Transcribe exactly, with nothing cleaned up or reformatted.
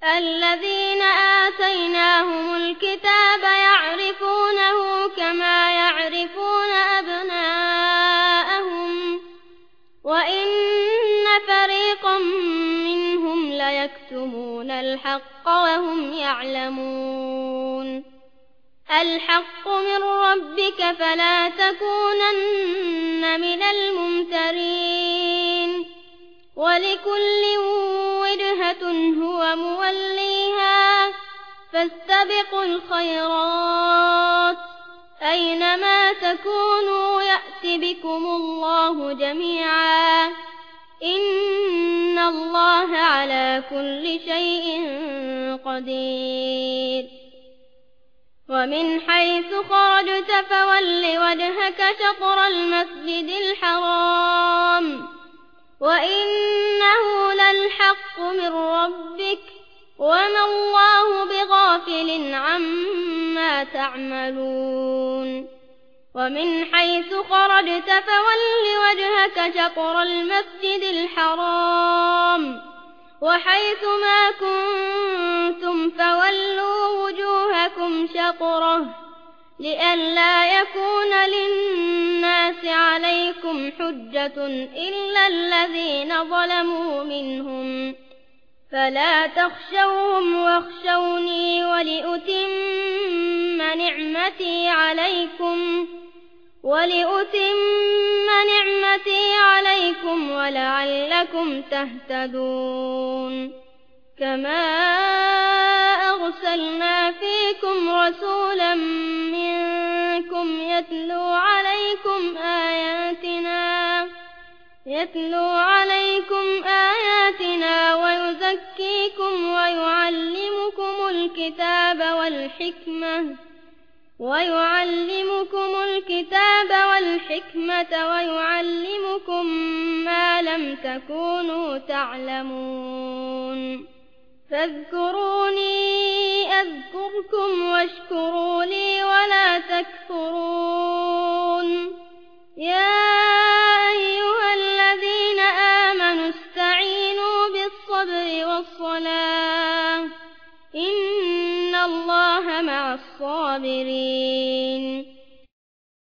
الذين آتيناهم الكتاب يعرفونه كما يعرفون أبناءهم وإن فريقا منهم ليكتمون الحق وهم يعلمون الحق من ربك فلا تكونن من الممترين ولكل وجهة هو موليها فاستبقوا الخيرات أينما تكونوا يأت بكم الله جميعا إن الله على كل شيء قدير ومن حيث خرجت فول وجهك شطر المسجد الحرام وإنه للحق من ربك وما الله بغافل عما تعملون ومن حيث خرجت فول وجهك شطر المسجد الحرام وحيث ما كنتم فولوا وجوهكم شطره لئلا يكون للناس عليكم حجة إلا الذين ظلموا منهم فلا تخشوهم واخشوني ولأتم نعمتي عليكم ولأتم نعمتي عليكم ولعلكم تهتدون كما أرسلنا فيكم رسولا منكم يتلو عليكم آياتنا يتلو عليكم آياتنا ويزكيكم ويعلمكم الكتاب والحكمة ويعلمكم الكتاب والحكمة ويعلمكم ما لم تكونوا تعلمون فاذكروني أذكركم واشكروا لي ولا تكفرون يا أيها الذين آمنوا استعينوا بالصبر والصلاة إن الله مع الصابرين